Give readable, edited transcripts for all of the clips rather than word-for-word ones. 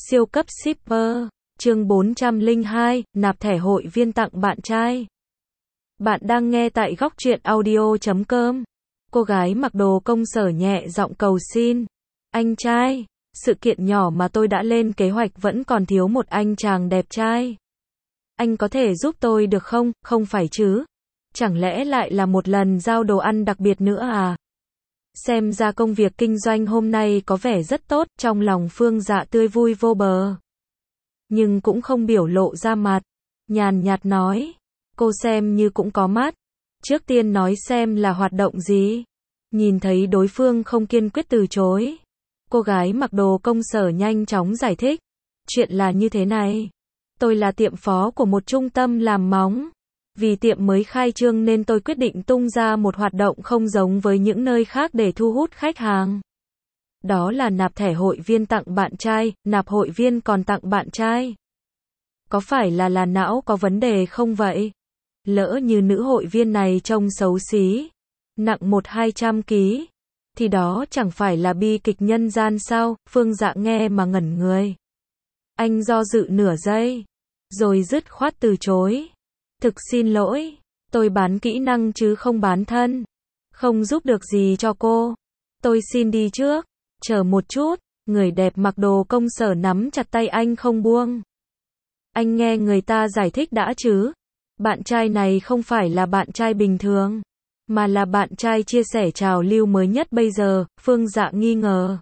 Siêu cấp shipper, chương 402, nạp thẻ hội viên tặng bạn trai. Bạn đang nghe tại góc truyện audio.com. Cô gái mặc đồ công sở nhẹ giọng cầu xin. Anh trai, sự kiện nhỏ mà tôi đã lên kế hoạch vẫn còn thiếu một anh chàng đẹp trai. Anh có thể giúp tôi được không? Không phải chứ? Chẳng lẽ lại là một lần giao đồ ăn đặc biệt nữa à? Xem ra công việc kinh doanh hôm nay có vẻ rất tốt, trong lòng Phương Dạ tươi vui vô bờ. Nhưng cũng không biểu lộ ra mặt, nhàn nhạt nói, cô xem như cũng có mắt. Trước tiên nói xem là hoạt động gì. Nhìn thấy đối phương không kiên quyết từ chối, cô gái mặc đồ công sở nhanh chóng giải thích. Chuyện là như thế này, tôi là tiệm phó của một trung tâm làm móng. Vì tiệm mới khai trương nên tôi quyết định tung ra một hoạt động không giống với những nơi khác để thu hút khách hàng. Đó là nạp thẻ hội viên tặng bạn trai, nạp hội viên còn tặng bạn trai. Có phải là não có vấn đề không vậy? Lỡ như nữ hội viên này trông xấu xí, nặng 100-200 kg, thì đó chẳng phải là bi kịch nhân gian sao? Phương Dạ nghe mà ngẩn người. Anh do dự nửa giây, rồi dứt khoát từ chối. Thực xin lỗi, tôi bán kỹ năng chứ không bán thân. Không giúp được gì cho cô. Tôi xin đi trước. Chờ một chút, người đẹp mặc đồ công sở nắm chặt tay anh không buông. Anh nghe người ta giải thích đã chứ. Bạn trai này không phải là bạn trai bình thường, mà là bạn trai chia sẻ trào lưu mới nhất bây giờ. Phương Dạ nghi ngờ.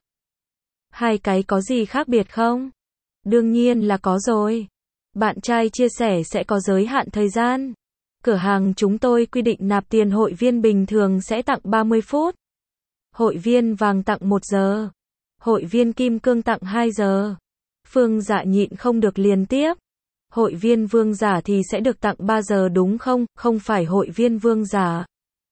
Hai cái có gì khác biệt không? Đương nhiên là có rồi. Bạn trai chia sẻ sẽ có giới hạn thời gian. Cửa hàng chúng tôi quy định nạp tiền hội viên bình thường sẽ tặng 30 phút. Hội viên vàng tặng 1 giờ. Hội viên kim cương tặng 2 giờ. Phương Dạ nhịn không được liền tiếp. Hội viên vương giả thì sẽ được tặng 3 giờ đúng không? Không phải hội viên vương giả,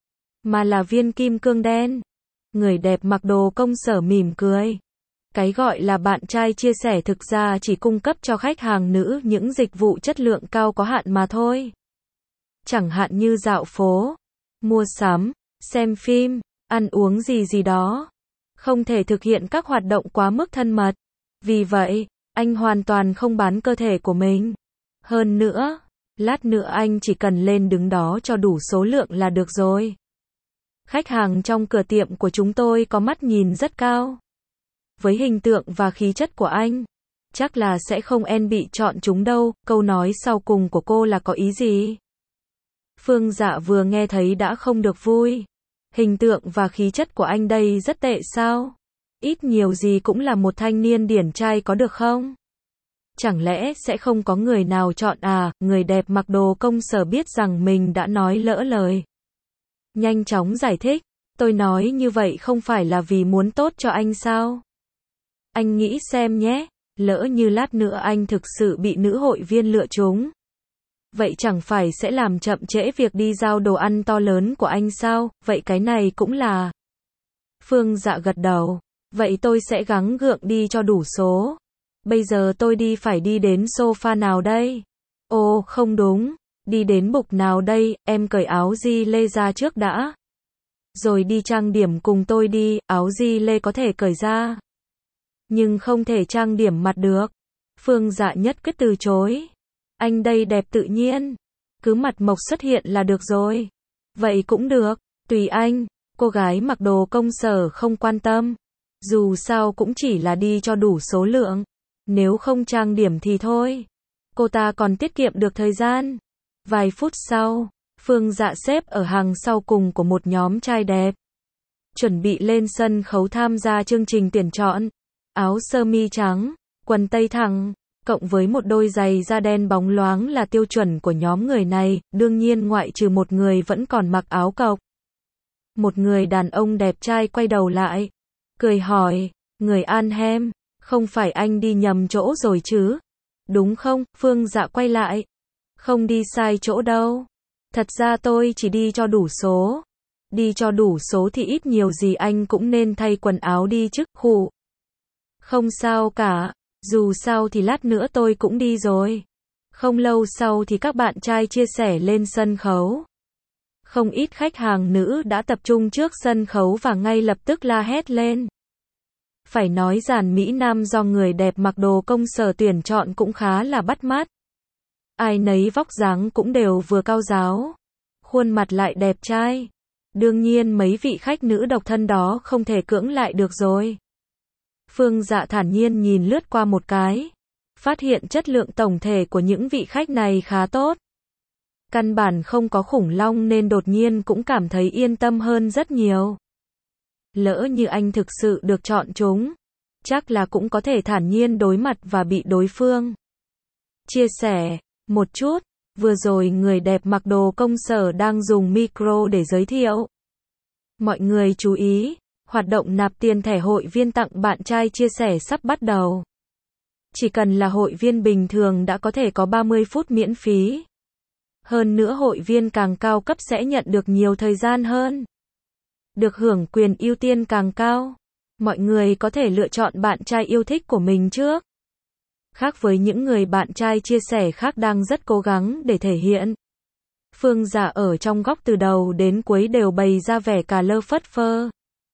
mà là viên kim cương đen. Người đẹp mặc đồ công sở mỉm cười. Cái gọi là bạn trai chia sẻ thực ra chỉ cung cấp cho khách hàng nữ những dịch vụ chất lượng cao có hạn mà thôi. Chẳng hạn như dạo phố, mua sắm, xem phim, ăn uống gì đó. Không thể thực hiện các hoạt động quá mức thân mật. Vì vậy, anh hoàn toàn không bán cơ thể của mình. Hơn nữa, lát nữa anh chỉ cần lên đứng đó cho đủ số lượng là được rồi. Khách hàng trong cửa tiệm của chúng tôi có mắt nhìn rất cao. Với hình tượng và khí chất của anh, chắc là sẽ không bị chọn chúng đâu. Câu nói sau cùng của cô là có ý gì? Phương Dạ vừa nghe thấy đã không được vui. Hình tượng và khí chất của anh đây rất tệ sao? Ít nhiều gì cũng là một thanh niên điển trai có được không? Chẳng lẽ sẽ không có người nào chọn à? Người đẹp mặc đồ công sở biết rằng mình đã nói lỡ lời. Nhanh chóng giải thích. Tôi nói như vậy không phải là vì muốn tốt cho anh sao? Anh nghĩ xem nhé, lỡ như lát nữa anh thực sự bị nữ hội viên lựa trúng. Vậy chẳng phải sẽ làm chậm trễ việc đi giao đồ ăn to lớn của anh sao? Vậy cái này cũng là. Phương Dạ gật đầu. Vậy tôi sẽ gắng gượng đi cho đủ số. Bây giờ tôi phải đi đến sofa nào đây? Ồ, không đúng. Đi đến bục nào đây? Em cởi áo gi lê ra trước đã. Rồi đi trang điểm cùng tôi đi. Áo gi lê có thể cởi ra, nhưng không thể trang điểm mặt được. Phương Dạ nhất quyết từ chối. Anh đây đẹp tự nhiên. Cứ mặt mộc xuất hiện là được rồi. Vậy cũng được. Tùy anh. Cô gái mặc đồ công sở không quan tâm. Dù sao cũng chỉ là đi cho đủ số lượng. Nếu không trang điểm thì thôi. Cô ta còn tiết kiệm được thời gian. Vài phút sau, Phương Dạ xếp ở hàng sau cùng của một nhóm trai đẹp. Chuẩn bị lên sân khấu tham gia chương trình tuyển chọn. Áo sơ mi trắng, quần tây thẳng, cộng với một đôi giày da đen bóng loáng là tiêu chuẩn của nhóm người này. Đương nhiên ngoại trừ một người vẫn còn mặc áo cộc. Một người đàn ông đẹp trai quay đầu lại, cười hỏi, người Arnhem, không phải anh đi nhầm chỗ rồi chứ? Đúng không? Phương Dạ quay lại. Không đi sai chỗ đâu. Thật ra tôi chỉ đi cho đủ số. Đi cho đủ số thì ít nhiều gì anh cũng nên thay quần áo đi chứ. Khụ. Không sao cả. Dù sao thì lát nữa tôi cũng đi rồi. Không lâu sau thì các bạn trai chia sẻ lên sân khấu. Không ít khách hàng nữ đã tập trung trước sân khấu và ngay lập tức la hét lên. Phải nói dàn Mỹ Nam do người đẹp mặc đồ công sở tuyển chọn cũng khá là bắt mắt. Ai nấy vóc dáng cũng đều vừa cao ráo, khuôn mặt lại đẹp trai. Đương nhiên mấy vị khách nữ độc thân đó không thể cưỡng lại được rồi. Phương Dạ thản nhiên nhìn lướt qua một cái, phát hiện chất lượng tổng thể của những vị khách này khá tốt. Căn bản không có khủng long nên đột nhiên cũng cảm thấy yên tâm hơn rất nhiều. Lỡ như anh thực sự được chọn chúng, chắc là cũng có thể thản nhiên đối mặt và bị đối phương chia sẻ một chút. Vừa rồi người đẹp mặc đồ công sở đang dùng micro để giới thiệu. Mọi người chú ý, hoạt động nạp tiền thẻ hội viên tặng bạn trai chia sẻ sắp bắt đầu. Chỉ cần là hội viên bình thường đã có thể có 30 phút miễn phí. Hơn nữa hội viên càng cao cấp sẽ nhận được nhiều thời gian hơn. Được hưởng quyền ưu tiên càng cao. Mọi người có thể lựa chọn bạn trai yêu thích của mình trước. Khác với những người bạn trai chia sẻ khác đang rất cố gắng để thể hiện. Phương Dạ ở trong góc từ đầu đến cuối đều bày ra vẻ cà lơ phất phơ.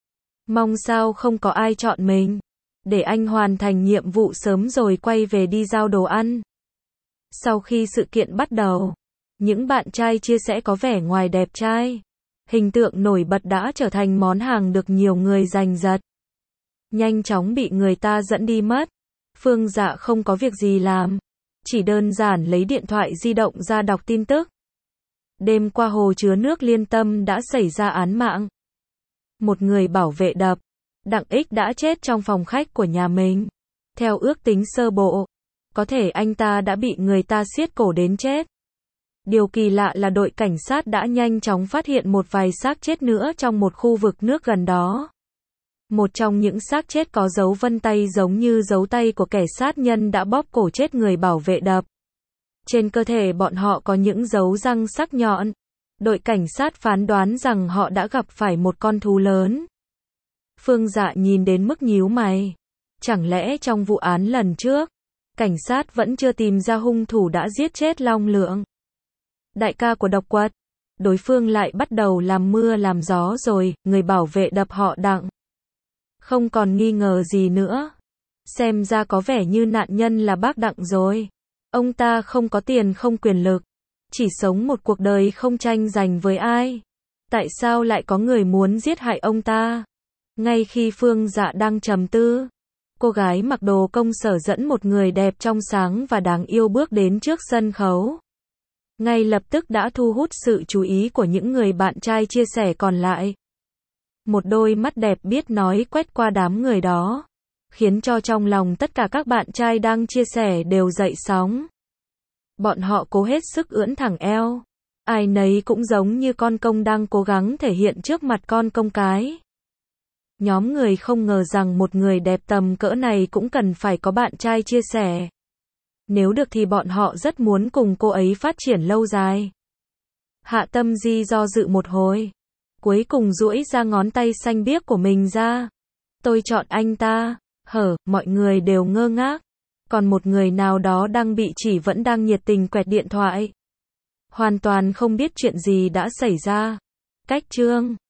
Mong sao không có ai chọn mình. Để anh hoàn thành nhiệm vụ sớm rồi quay về đi giao đồ ăn. Sau khi sự kiện bắt đầu, những bạn trai chia sẻ có vẻ ngoài đẹp trai. Hình tượng nổi bật đã trở thành món hàng được nhiều người giành giật. Nhanh chóng bị người ta dẫn đi mất. Phương Dạ không có việc gì làm. Chỉ đơn giản lấy điện thoại di động ra đọc tin tức. Đêm qua hồ chứa nước Liên Tâm đã xảy ra án mạng. Một người bảo vệ đập, Đặng Ích đã chết trong phòng khách của nhà mình. Theo ước tính sơ bộ, có thể anh ta đã bị người ta siết cổ đến chết. Điều kỳ lạ là đội cảnh sát đã nhanh chóng phát hiện một vài xác chết nữa trong một khu vực nước gần đó. Một trong những xác chết có dấu vân tay giống như dấu tay của kẻ sát nhân đã bóp cổ chết người bảo vệ đập. Trên cơ thể bọn họ có những dấu răng sắc nhọn. Đội cảnh sát phán đoán rằng họ đã gặp phải một con thú lớn. Phương Dạ nhìn đến mức nhíu mày. Chẳng lẽ trong vụ án lần trước, cảnh sát vẫn chưa tìm ra hung thủ đã giết chết Long Lượng, đại ca của Độc Quật? Đối phương lại bắt đầu làm mưa làm gió rồi, người bảo vệ đập họ Đặng không còn nghi ngờ gì nữa. Xem ra có vẻ như nạn nhân là bác Đặng rồi. Ông ta không có tiền không quyền lực, chỉ sống một cuộc đời không tranh giành với ai. Tại sao lại có người muốn giết hại ông ta? Ngay khi Phương Dạ đang trầm tư, cô gái mặc đồ công sở dẫn một người đẹp trong sáng và đáng yêu bước đến trước sân khấu. Ngay lập tức đã thu hút sự chú ý của những người bạn trai chia sẻ còn lại. Một đôi mắt đẹp biết nói quét qua đám người đó, khiến cho trong lòng tất cả các bạn trai đang chia sẻ đều dậy sóng. Bọn họ cố hết sức ưỡn thẳng eo. Ai nấy cũng giống như con công đang cố gắng thể hiện trước mặt con công cái. Nhóm người không ngờ rằng một người đẹp tầm cỡ này cũng cần phải có bạn trai chia sẻ. Nếu được thì bọn họ rất muốn cùng cô ấy phát triển lâu dài. Hạ Tâm Di do dự một hồi, cuối cùng duỗi ra ngón tay xanh biếc của mình ra. Tôi chọn anh ta. Mọi người đều ngơ ngác. Còn một người nào đó đang bị chỉ vẫn đang nhiệt tình quẹt điện thoại. Hoàn toàn không biết chuyện gì đã xảy ra. Cách chương